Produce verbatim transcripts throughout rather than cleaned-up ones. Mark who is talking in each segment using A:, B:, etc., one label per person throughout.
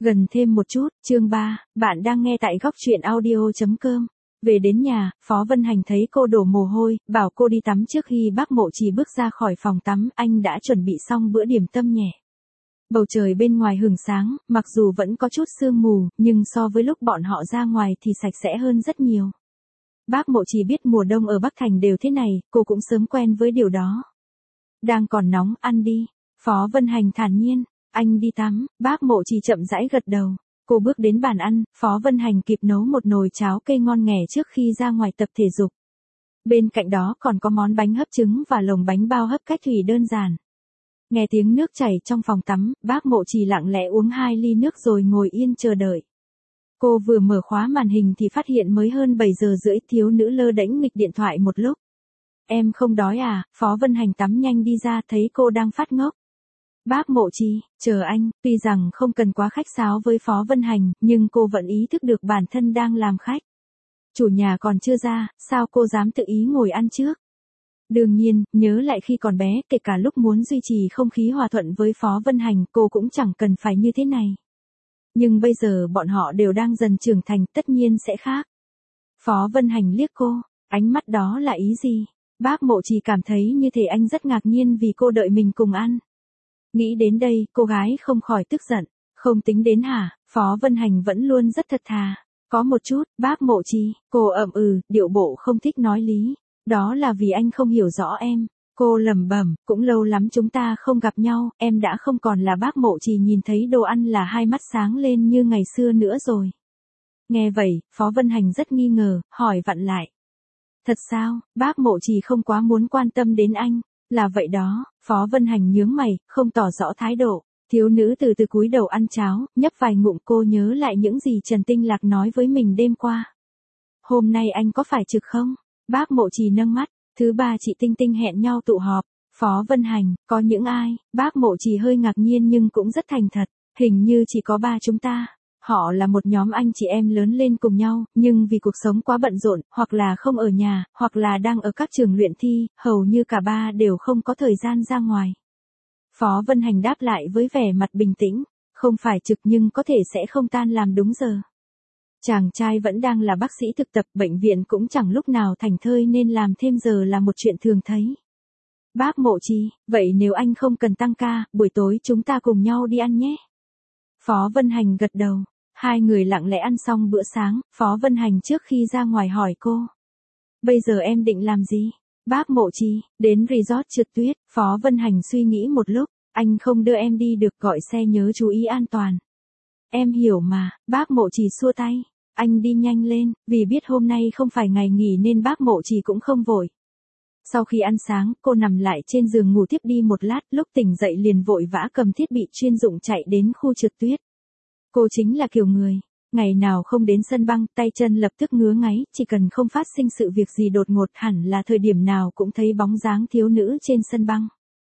A: Gần thêm một chút, chương ba, bạn đang nghe tại góc truyện audio chấm com. Về đến nhà, Phó Vân Hành thấy cô đổ mồ hôi, bảo cô đi tắm trước khi bác Mộ Trì bước ra khỏi phòng tắm, anh đã chuẩn bị xong bữa điểm tâm nhẹ. Bầu trời bên ngoài hừng sáng, mặc dù vẫn có chút sương mù, nhưng so với lúc bọn họ ra ngoài thì sạch sẽ hơn rất nhiều. Bác Mộ Trì biết mùa đông ở Bắc Thành đều thế này, cô cũng sớm quen với điều đó. Đang còn nóng, ăn đi. Phó Vân Hành thản nhiên. Anh đi tắm, bác Mộ Trì chậm rãi gật đầu. Cô bước đến bàn ăn, Phó Vân Hành kịp nấu một nồi cháo cây ngon nghẻ trước khi ra ngoài tập thể dục. Bên cạnh đó còn có món bánh hấp trứng và lồng bánh bao hấp cách thủy đơn giản. Nghe tiếng nước chảy trong phòng tắm, bác Mộ Trì lặng lẽ uống hai ly nước rồi ngồi yên chờ đợi. Cô vừa mở khóa màn hình thì phát hiện mới hơn bảy giờ rưỡi, thiếu nữ lơ đễnh nghịch điện thoại một lúc. Em không đói à? Phó Vân Hành tắm nhanh đi ra thấy cô đang phát ngốc. Bác Mộ Trì, chờ anh, tuy rằng không cần quá khách sáo với Phó Vân Hành, nhưng cô vẫn ý thức được bản thân đang làm khách. Chủ nhà còn chưa ra, sao cô dám tự ý ngồi ăn trước? Đương nhiên, nhớ lại khi còn bé, kể cả lúc muốn duy trì không khí hòa thuận với Phó Vân Hành, cô cũng chẳng cần phải như thế này. Nhưng bây giờ bọn họ đều đang dần trưởng thành, tất nhiên sẽ khác. Phó Vân Hành liếc cô, ánh mắt đó là ý gì? Bác Mộ Trì cảm thấy như thể anh rất ngạc nhiên vì cô đợi mình cùng ăn. Nghĩ đến đây, cô gái không khỏi tức giận. Không tính đến hả? Phó Vân Hành vẫn luôn rất thật thà. Có một chút, bác Mộ Trì, cô ậm ừ, điệu bộ không thích nói lý. Đó là vì anh không hiểu rõ em. Cô lẩm bẩm, cũng lâu lắm chúng ta không gặp nhau, em đã không còn là bác Mộ Trì nhìn thấy đồ ăn là hai mắt sáng lên như ngày xưa nữa rồi. Nghe vậy, Phó Vân Hành rất nghi ngờ, hỏi vặn lại. Thật sao, bác Mộ Trì không quá muốn quan tâm đến anh? Là vậy đó, Phó Vân Hành nhướng mày, không tỏ rõ thái độ. Thiếu nữ từ từ cúi đầu ăn cháo, nhấp vài ngụm, cô nhớ lại những gì Trần Tinh Lạc nói với mình đêm qua. Hôm nay anh có phải trực không? Bác Mộ Trì nâng mắt, thứ ba chị Tinh Tinh hẹn nhau tụ họp. Phó Vân Hành, có những ai? Bác Mộ Trì hơi ngạc nhiên nhưng cũng rất thành thật, hình như chỉ có ba chúng ta. Họ là một nhóm anh chị em lớn lên cùng nhau, nhưng vì cuộc sống quá bận rộn, hoặc là không ở nhà, hoặc là đang ở các trường luyện thi, hầu như cả ba đều không có thời gian ra ngoài. Phó Vân Hành đáp lại với vẻ mặt bình tĩnh, không phải trực nhưng có thể sẽ không tan làm đúng giờ. Chàng trai vẫn đang là bác sĩ thực tập, bệnh viện cũng chẳng lúc nào thảnh thơi nên làm thêm giờ là một chuyện thường thấy. Bác Mộ Trì, vậy nếu anh không cần tăng ca, buổi tối chúng ta cùng nhau đi ăn nhé. Phó Vân Hành gật đầu. Hai người lặng lẽ ăn xong bữa sáng, Phó Vân Hành trước khi ra ngoài hỏi cô. Bây giờ em định làm gì? Bác Mộ Trì, đến resort trượt tuyết. Phó Vân Hành suy nghĩ một lúc, anh không đưa em đi được, gọi xe nhớ chú ý an toàn. Em hiểu mà, bác Mộ Trì xua tay. Anh đi nhanh lên, vì biết hôm nay không phải ngày nghỉ nên bác Mộ Trì cũng không vội. Sau khi ăn sáng, cô nằm lại trên giường ngủ tiếp đi một lát, lúc tỉnh dậy liền vội vã cầm thiết bị chuyên dụng chạy đến khu trượt tuyết. Cô chính là kiểu người, ngày nào không đến sân băng, tay chân lập tức ngứa ngáy, chỉ cần không phát sinh sự việc gì đột ngột hẳn là thời điểm nào cũng thấy bóng dáng thiếu nữ trên sân băng.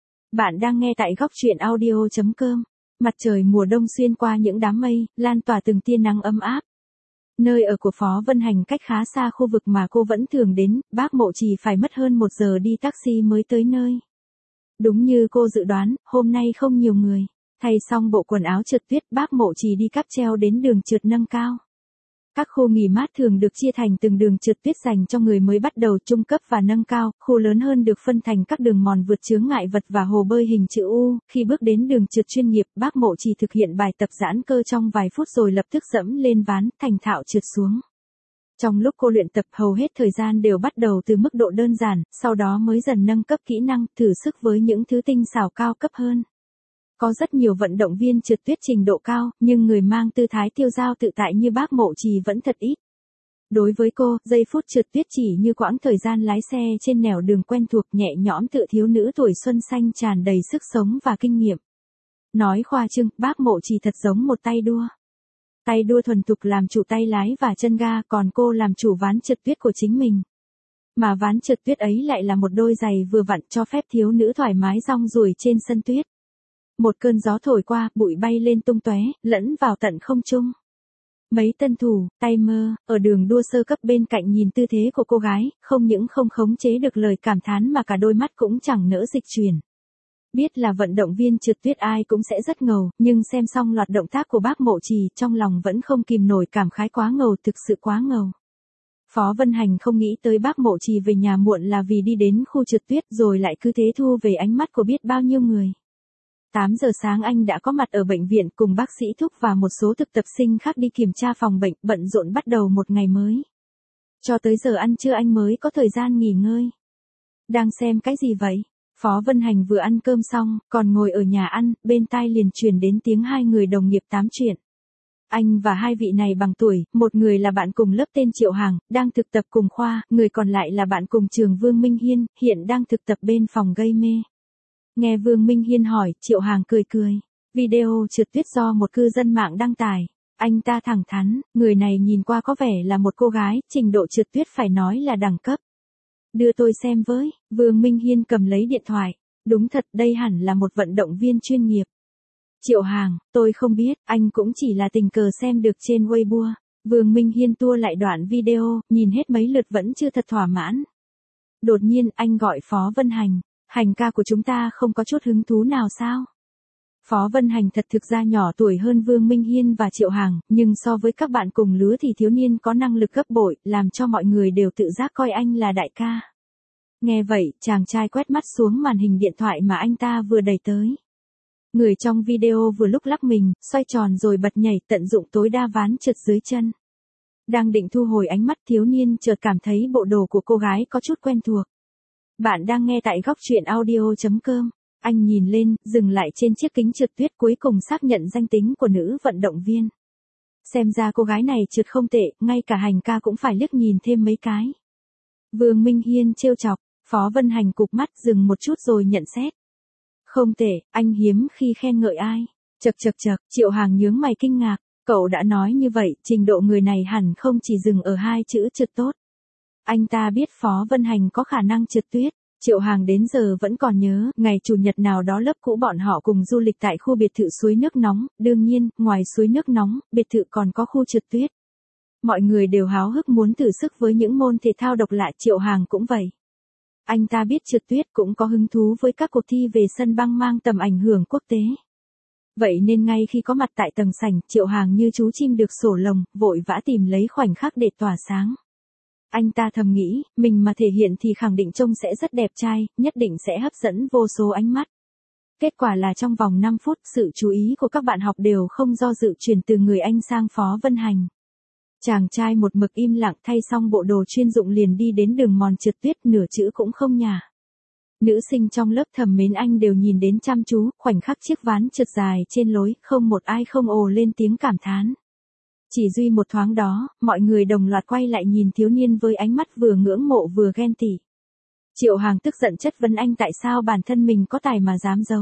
A: Bạn đang nghe tại góc truyện audio chấm com. Mặt trời mùa đông xuyên qua những đám mây, lan tỏa từng tia nắng ấm áp. Nơi ở của Phó Vân Hành cách khá xa khu vực mà cô vẫn thường đến, bác Mộ Trì phải mất hơn một giờ đi taxi mới tới nơi. Đúng như cô dự đoán, hôm nay không nhiều người. Thay xong bộ quần áo trượt tuyết, bác Mộ Trì đi cáp treo đến đường trượt nâng cao. Các khu nghỉ mát thường được chia thành từng đường trượt tuyết dành cho người mới bắt đầu, trung cấp và nâng cao, khu lớn hơn được phân thành các đường mòn vượt chướng ngại vật và hồ bơi hình chữ U. Khi bước đến đường trượt chuyên nghiệp, bác Mộ Trì thực hiện bài tập giãn cơ trong vài phút rồi lập tức dẫm lên ván, thành thạo trượt xuống. Trong lúc cô luyện tập, hầu hết thời gian đều bắt đầu từ mức độ đơn giản, sau đó mới dần nâng cấp kỹ năng, thử sức với những thứ tinh xảo cao cấp hơn. Có rất nhiều vận động viên trượt tuyết trình độ cao, nhưng người mang tư thái tiêu dao tự tại như bác Mộ Trì vẫn thật ít. Đối với cô, giây phút trượt tuyết chỉ như quãng thời gian lái xe trên nẻo đường quen thuộc, nhẹ nhõm tựa thiếu nữ tuổi xuân xanh tràn đầy sức sống và kinh nghiệm. Nói khoa trương, bác Mộ Trì thật giống một tay đua. Tay đua thuần thục làm chủ tay lái và chân ga, còn cô làm chủ ván trượt tuyết của chính mình. Mà ván trượt tuyết ấy lại là một đôi giày vừa vặn cho phép thiếu nữ thoải mái rong ruổi trên sân tuyết. Một cơn gió thổi qua, bụi bay lên tung tóe, lẫn vào tận không trung. Mấy tân thủ, tay mơ, ở đường đua sơ cấp bên cạnh nhìn tư thế của cô gái, không những không khống chế được lời cảm thán mà cả đôi mắt cũng chẳng nỡ dịch chuyển. Biết là vận động viên trượt tuyết ai cũng sẽ rất ngầu, nhưng xem xong loạt động tác của bác Mộ Trì, trong lòng vẫn không kìm nổi cảm khái quá ngầu, thực sự quá ngầu. Phó Vân Hành không nghĩ tới bác Mộ Trì về nhà muộn là vì đi đến khu trượt tuyết rồi lại cứ thế thu về ánh mắt của biết bao nhiêu người. tám giờ sáng anh đã có mặt ở bệnh viện cùng bác sĩ Thúc và một số thực tập sinh khác đi kiểm tra phòng bệnh, bận rộn bắt đầu một ngày mới. Cho tới giờ ăn trưa anh mới có thời gian nghỉ ngơi. Đang xem cái gì vậy? Phó Vân Hành vừa ăn cơm xong, còn ngồi ở nhà ăn, bên tai liền truyền đến tiếng hai người đồng nghiệp tám chuyện. Anh và hai vị này bằng tuổi, một người là bạn cùng lớp tên Triệu Hàng, đang thực tập cùng khoa, người còn lại là bạn cùng trường Vương Minh Hiên, hiện đang thực tập bên phòng gây mê. Nghe Vương Minh Hiên hỏi, Triệu Hàng cười cười. Video trượt tuyết do một cư dân mạng đăng tải. Anh ta thẳng thắn, người này nhìn qua có vẻ là một cô gái, trình độ trượt tuyết phải nói là đẳng cấp. Đưa tôi xem với, Vương Minh Hiên cầm lấy điện thoại. Đúng thật, đây hẳn là một vận động viên chuyên nghiệp. Triệu Hàng, tôi không biết, anh cũng chỉ là tình cờ xem được trên Weibo. Vương Minh Hiên tua lại đoạn video, nhìn hết mấy lượt vẫn chưa thật thỏa mãn. Đột nhiên, anh gọi Phó Vân Hành. Hành ca của chúng ta không có chút hứng thú nào sao? Phó Vân Hành thật thực ra nhỏ tuổi hơn Vương Minh Hiên và Triệu Hàng, nhưng so với các bạn cùng lứa thì thiếu niên có năng lực gấp bội, làm cho mọi người đều tự giác coi anh là đại ca. Nghe vậy, chàng trai quét mắt xuống màn hình điện thoại mà anh ta vừa đẩy tới. Người trong video vừa lúc lắc mình, xoay tròn rồi bật nhảy, tận dụng tối đa ván trượt dưới chân. Đang định thu hồi ánh mắt, thiếu niên chợt cảm thấy bộ đồ của cô gái có chút quen thuộc. Bạn đang nghe tại góc truyện audio chấm com. Anh nhìn lên, dừng lại trên chiếc kính trượt tuyết, cuối cùng xác nhận danh tính của nữ vận động viên. Xem ra cô gái này trượt không tệ, ngay cả Hành ca cũng phải liếc nhìn thêm mấy cái. Vương Minh Hiên trêu chọc, Phó Vân Hành cụp mắt dừng một chút rồi nhận xét. Không tệ, anh hiếm khi khen ngợi ai. Chậc chậc chậc, Triệu Hàng nhướng mày kinh ngạc, cậu đã nói như vậy, trình độ người này hẳn không chỉ dừng ở hai chữ trượt tốt. Anh ta biết Phó Vân Hành có khả năng trượt tuyết. Triệu Hàng đến giờ vẫn còn nhớ, ngày chủ nhật nào đó lớp cũ bọn họ cùng du lịch tại khu biệt thự suối nước nóng, đương nhiên, ngoài suối nước nóng, biệt thự còn có khu trượt tuyết. Mọi người đều háo hức muốn thử sức với những môn thể thao độc lạ, Triệu Hàng cũng vậy. Anh ta biết trượt tuyết cũng có hứng thú với các cuộc thi về sân băng mang tầm ảnh hưởng quốc tế. Vậy nên ngay khi có mặt tại tầng sảnh, Triệu Hàng như chú chim được sổ lồng, vội vã tìm lấy khoảnh khắc để tỏa sáng. Anh ta thầm nghĩ, mình mà thể hiện thì khẳng định trông sẽ rất đẹp trai, nhất định sẽ hấp dẫn vô số ánh mắt. Kết quả là trong vòng năm phút, sự chú ý của các bạn học đều không do dự chuyển từ người anh sang Phó Vân Hành. Chàng trai một mực im lặng, thay xong bộ đồ chuyên dụng liền đi đến đường mòn trượt tuyết, nửa chữ cũng không nhả. Nữ sinh trong lớp thầm mến anh đều nhìn đến chăm chú, khoảnh khắc chiếc ván trượt dài trên lối, không một ai không ồ lên tiếng cảm thán. Chỉ duy một thoáng đó, mọi người đồng loạt quay lại nhìn thiếu niên với ánh mắt vừa ngưỡng mộ vừa ghen tị. Triệu Hàng tức giận chất vấn anh tại sao bản thân mình có tài mà dám giấu.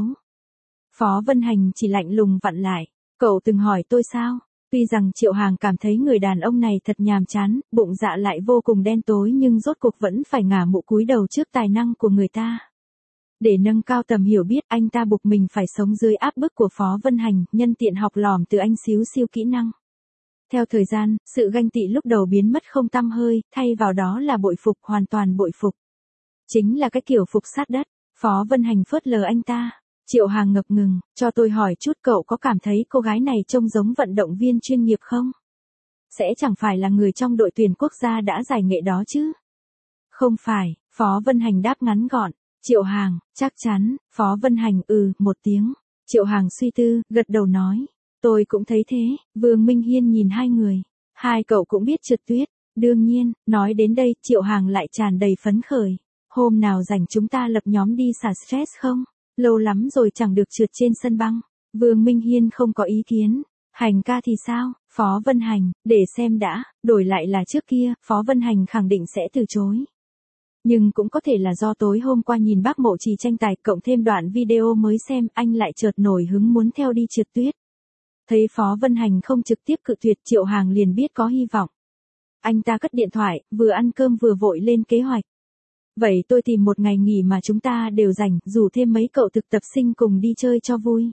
A: Phó Vân Hành chỉ lạnh lùng vặn lại, cậu từng hỏi tôi sao? Tuy rằng Triệu Hàng cảm thấy người đàn ông này thật nhàm chán, bụng dạ lại vô cùng đen tối nhưng rốt cuộc vẫn phải ngả mũ cúi đầu trước tài năng của người ta. Để nâng cao tầm hiểu biết, anh ta buộc mình phải sống dưới áp bức của Phó Vân Hành, nhân tiện học lỏm từ anh xíu xiu kỹ năng. Theo thời gian, sự ganh tị lúc đầu biến mất không tăm hơi, thay vào đó là bội phục, hoàn toàn bội phục. Chính là cái kiểu phục sát đất. Phó Vân Hành phớt lờ anh ta. Triệu Hàng ngập ngừng, cho tôi hỏi chút, cậu có cảm thấy cô gái này trông giống vận động viên chuyên nghiệp không? Sẽ chẳng phải là người trong đội tuyển quốc gia đã giải nghệ đó chứ? Không phải, Phó Vân Hành đáp ngắn gọn. Triệu Hàng, chắc chắn. Phó Vân Hành ừ, một tiếng. Triệu Hàng suy tư, gật đầu nói. Tôi cũng thấy thế. Vương Minh Hiên nhìn hai người. Hai cậu cũng biết trượt tuyết. Đương nhiên, nói đến đây, Triệu Hàng lại tràn đầy phấn khởi. Hôm nào rảnh chúng ta lập nhóm đi xả stress không? Lâu lắm rồi chẳng được trượt trên sân băng. Vương Minh Hiên không có ý kiến. Hành ca thì sao? Phó Vân Hành, để xem đã, đổi lại là trước kia, Phó Vân Hành khẳng định sẽ từ chối. Nhưng cũng có thể là do tối hôm qua nhìn bác Mộ Trì tranh tài, cộng thêm đoạn video mới xem, anh lại chợt nổi hứng muốn theo đi trượt tuyết. Thấy Phó Vân Hành không trực tiếp cự tuyệt, Triệu Hàng liền biết có hy vọng. Anh ta cất điện thoại, vừa ăn cơm vừa vội lên kế hoạch. Vậy tôi tìm một ngày nghỉ mà chúng ta đều rảnh, rủ thêm mấy cậu thực tập sinh cùng đi chơi cho vui.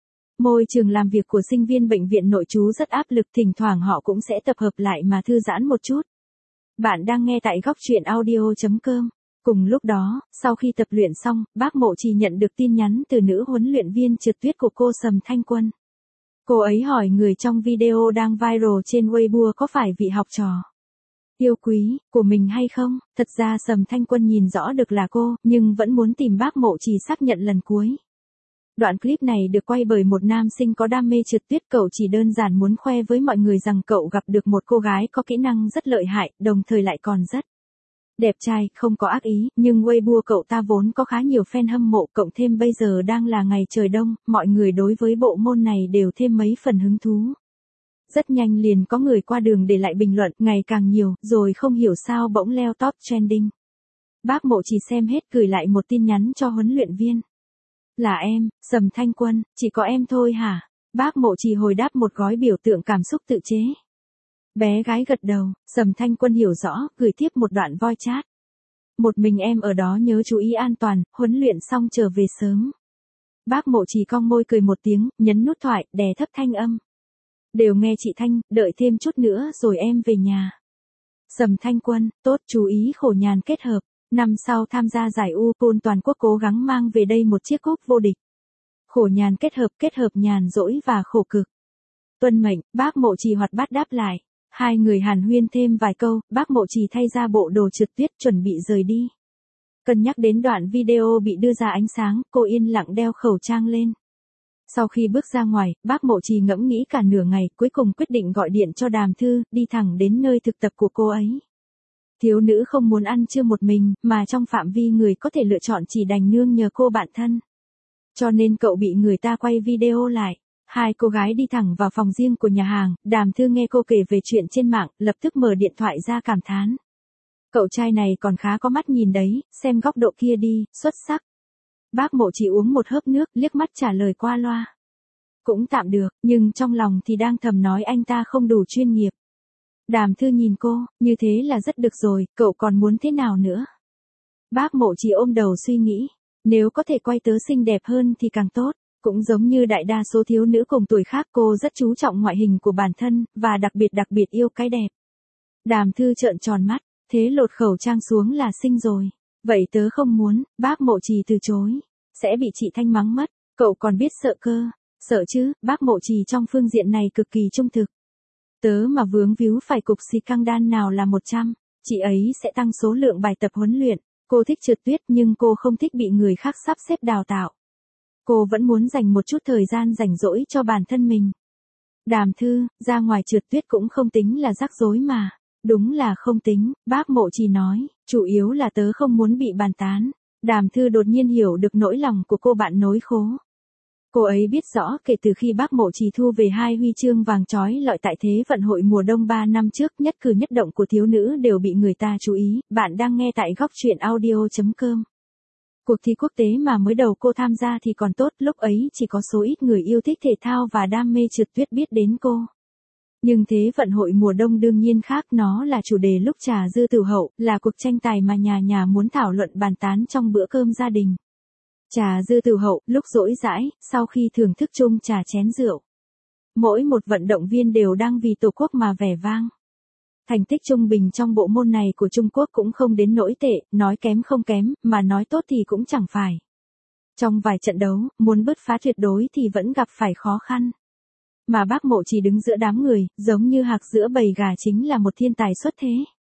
A: Môi trường làm việc của sinh viên bệnh viện nội trú rất áp lực, thỉnh thoảng họ cũng sẽ tập hợp lại mà thư giãn một chút. Bạn đang nghe tại góc truyện audio chấm com. Cùng lúc đó, sau khi tập luyện xong, bác Mộ Trì nhận được tin nhắn từ nữ huấn luyện viên trượt tuyết của cô Sầm Thanh Quân. Cô ấy hỏi người trong video đang viral trên Weibo có phải vị học trò yêu quý của mình hay không. Thật ra Sầm Thanh Quân nhìn rõ được là cô, nhưng vẫn muốn tìm bác Mộ Trì xác nhận lần cuối. Đoạn clip này được quay bởi một nam sinh có đam mê trượt tuyết, cậu chỉ đơn giản muốn khoe với mọi người rằng cậu gặp được một cô gái có kỹ năng rất lợi hại, đồng thời lại còn rất đẹp trai, không có ác ý, nhưng Weibo cậu ta vốn có khá nhiều fan hâm mộ, cộng thêm bây giờ đang là ngày trời đông, mọi người đối với bộ môn này đều thêm mấy phần hứng thú. Rất nhanh liền có người qua đường để lại bình luận, ngày càng nhiều, rồi không hiểu sao bỗng leo top trending. Bác Mộ Trì xem hết gửi lại một tin nhắn cho huấn luyện viên. Là em, Sầm Thanh Quân, chỉ có em thôi hả? Bác Mộ Trì hồi đáp một gói biểu tượng cảm xúc tự chế. Bé gái gật đầu, Sầm Thanh Quân hiểu rõ, gửi tiếp một đoạn voice chat. Một mình em ở đó nhớ chú ý an toàn, huấn luyện xong trở về sớm. Bác Mộ Trì cong môi cười một tiếng, nhấn nút thoại, đè thấp thanh âm. Đều nghe chị Thanh, đợi thêm chút nữa rồi em về nhà. Sầm Thanh Quân, tốt, chú ý khổ nhàn kết hợp. Năm sau tham gia giải U P O L toàn quốc cố gắng mang về đây một chiếc cúp vô địch. Khổ nhàn kết hợp, kết hợp nhàn rỗi và khổ cực. Tuân mệnh, bác Mộ Trì hoạt bát đáp lại. Hai người hàn huyên thêm vài câu, bác Mộ Trì thay ra bộ đồ trượt tuyết chuẩn bị rời đi. Cân nhắc đến đoạn video bị đưa ra ánh sáng, cô yên lặng đeo khẩu trang lên. Sau khi bước ra ngoài, bác Mộ Trì ngẫm nghĩ cả nửa ngày, cuối cùng quyết định gọi điện cho Đàm Thư, đi thẳng đến nơi thực tập của cô ấy. Thiếu nữ không muốn ăn trưa một mình, mà trong phạm vi người có thể lựa chọn chỉ đành nương nhờ cô bạn thân. Cho nên cậu bị người ta quay video lại. Hai cô gái đi thẳng vào phòng riêng của nhà hàng, Đàm Thư nghe cô kể về chuyện trên mạng, lập tức mở điện thoại ra cảm thán. Cậu trai này còn khá có mắt nhìn đấy, xem góc độ kia đi, xuất sắc. Bác Mộ Trì uống một hớp nước, liếc mắt trả lời qua loa. Cũng tạm được, nhưng trong lòng thì đang thầm nói anh ta không đủ chuyên nghiệp. Đàm Thư nhìn cô, như thế là rất được rồi, cậu còn muốn thế nào nữa? Bác Mộ Trì ôm đầu suy nghĩ, nếu có thể quay tớ xinh đẹp hơn thì càng tốt. Cũng giống như đại đa số thiếu nữ cùng tuổi khác, cô rất chú trọng ngoại hình của bản thân, và đặc biệt đặc biệt yêu cái đẹp. Đàm Thư trợn tròn mắt, thế lột khẩu trang xuống là xinh rồi. Vậy tớ không muốn, bác Mộ Trì từ chối. Sẽ bị chị Thanh mắng mất, cậu còn biết sợ cơ. Sợ chứ, bác Mộ Trì trong phương diện này cực kỳ trung thực. Tớ mà vướng víu phải cục xì căng đan nào là một trăm, chị ấy sẽ tăng số lượng bài tập huấn luyện. Cô thích trượt tuyết nhưng cô không thích bị người khác sắp xếp đào tạo. Cô vẫn muốn dành một chút thời gian rảnh rỗi cho bản thân mình. Đàm Thư, ra ngoài trượt tuyết cũng không tính là rắc rối mà. Đúng là không tính, bác Mộ Trì nói, chủ yếu là tớ không muốn bị bàn tán. Đàm Thư đột nhiên hiểu được nỗi lòng của cô bạn nối khố. Cô ấy biết rõ kể từ khi bác Mộ Trì thu về hai huy chương vàng chói lọi tại Thế vận hội mùa đông ba năm trước, nhất cử nhất động của thiếu nữ đều bị người ta chú ý. Bạn đang nghe tại góc truyện audio chấm com. Cuộc thi quốc tế mà mới đầu cô tham gia thì còn tốt, lúc ấy chỉ có số ít người yêu thích thể thao và đam mê trượt tuyết biết đến cô. Nhưng Thế vận hội mùa đông đương nhiên khác, nó là chủ đề lúc trà dư tửu hậu, là cuộc tranh tài mà nhà nhà muốn thảo luận bàn tán trong bữa cơm gia đình. Trà dư tửu hậu, lúc rỗi rãi, sau khi thưởng thức chung trà chén rượu. Mỗi một vận động viên đều đang vì Tổ quốc mà vẻ vang. Thành tích trung bình trong bộ môn này của Trung Quốc cũng không đến nỗi tệ, nói kém không kém, mà nói tốt thì cũng chẳng phải. Trong vài trận đấu, muốn bứt phá tuyệt đối thì vẫn gặp phải khó khăn. Mà bác Mộ Trì đứng giữa đám người, giống như hạc giữa bầy gà, chính là một thiên tài xuất thế.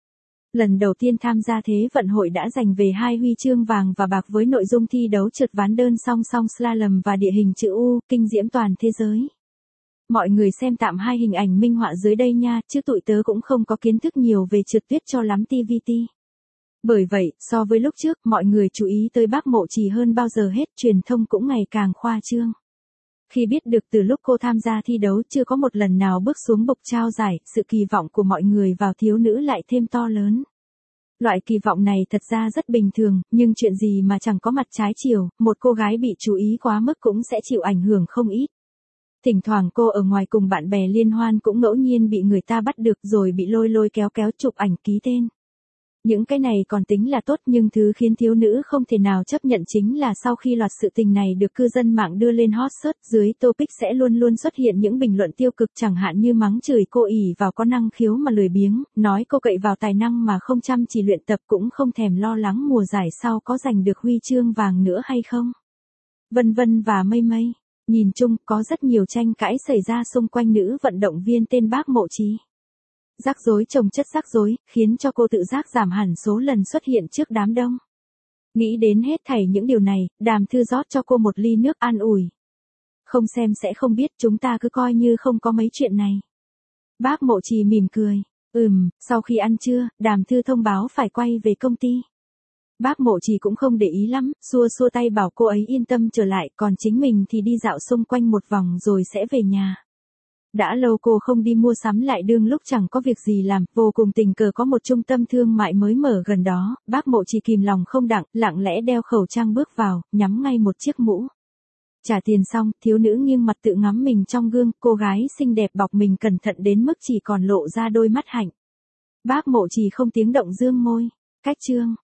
A: Lần đầu tiên tham gia Thế vận hội đã giành về hai huy chương vàng và bạc với nội dung thi đấu trượt ván đơn song song slalom và địa hình chữ U, kinh diễm toàn thế giới. Mọi người xem tạm hai hình ảnh minh họa dưới đây nha, chứ tụi tớ cũng không có kiến thức nhiều về trượt tuyết cho lắm tê vê tê. Bởi vậy, so với lúc trước, mọi người chú ý tới bác Mộ Trì hơn bao giờ hết, truyền thông cũng ngày càng khoa trương. Khi biết được từ lúc cô tham gia thi đấu chưa có một lần nào bước xuống bục trao giải, sự kỳ vọng của mọi người vào thiếu nữ lại thêm to lớn. Loại kỳ vọng này thật ra rất bình thường, nhưng chuyện gì mà chẳng có mặt trái chiều, một cô gái bị chú ý quá mức cũng sẽ chịu ảnh hưởng không ít. Thỉnh thoảng cô ở ngoài cùng bạn bè liên hoan cũng ngẫu nhiên bị người ta bắt được rồi bị lôi lôi kéo kéo chụp ảnh ký tên. Những cái này còn tính là tốt, nhưng thứ khiến thiếu nữ không thể nào chấp nhận chính là sau khi loạt sự tình này được cư dân mạng đưa lên hot search, dưới topic sẽ luôn luôn xuất hiện những bình luận tiêu cực, chẳng hạn như mắng chửi cô ỷ vào có năng khiếu mà lười biếng, nói cô cậy vào tài năng mà không chăm chỉ luyện tập, cũng không thèm lo lắng mùa giải sau có giành được huy chương vàng nữa hay không. Vân vân và mây mây. Nhìn chung, có rất nhiều tranh cãi xảy ra xung quanh nữ vận động viên tên Bác Mộ Trì. Rắc rối chồng chất rắc rối, khiến cho cô tự giác giảm hẳn số lần xuất hiện trước đám đông. Nghĩ đến hết thảy những điều này, Đàm Thư rót cho cô một ly nước an ủi. Không xem sẽ không biết, chúng ta cứ coi như không có mấy chuyện này. Bác Mộ Trì mỉm cười. Ừm, sau khi ăn trưa, Đàm Thư thông báo phải quay về công ty. Bác Mộ Trì cũng không để ý lắm, xua xua tay bảo cô ấy yên tâm trở lại, còn chính mình thì đi dạo xung quanh một vòng rồi sẽ về nhà. Đã lâu cô không đi mua sắm lại đương lúc chẳng có việc gì làm, vô cùng tình cờ có một trung tâm thương mại mới mở gần đó, Bác Mộ Trì kìm lòng không đặng, lặng lẽ đeo khẩu trang bước vào, nhắm ngay một chiếc mũ. Trả tiền xong, thiếu nữ nghiêng mặt tự ngắm mình trong gương, cô gái xinh đẹp bọc mình cẩn thận đến mức chỉ còn lộ ra đôi mắt hạnh. Bác Mộ Trì không tiếng động dương môi. Cách chương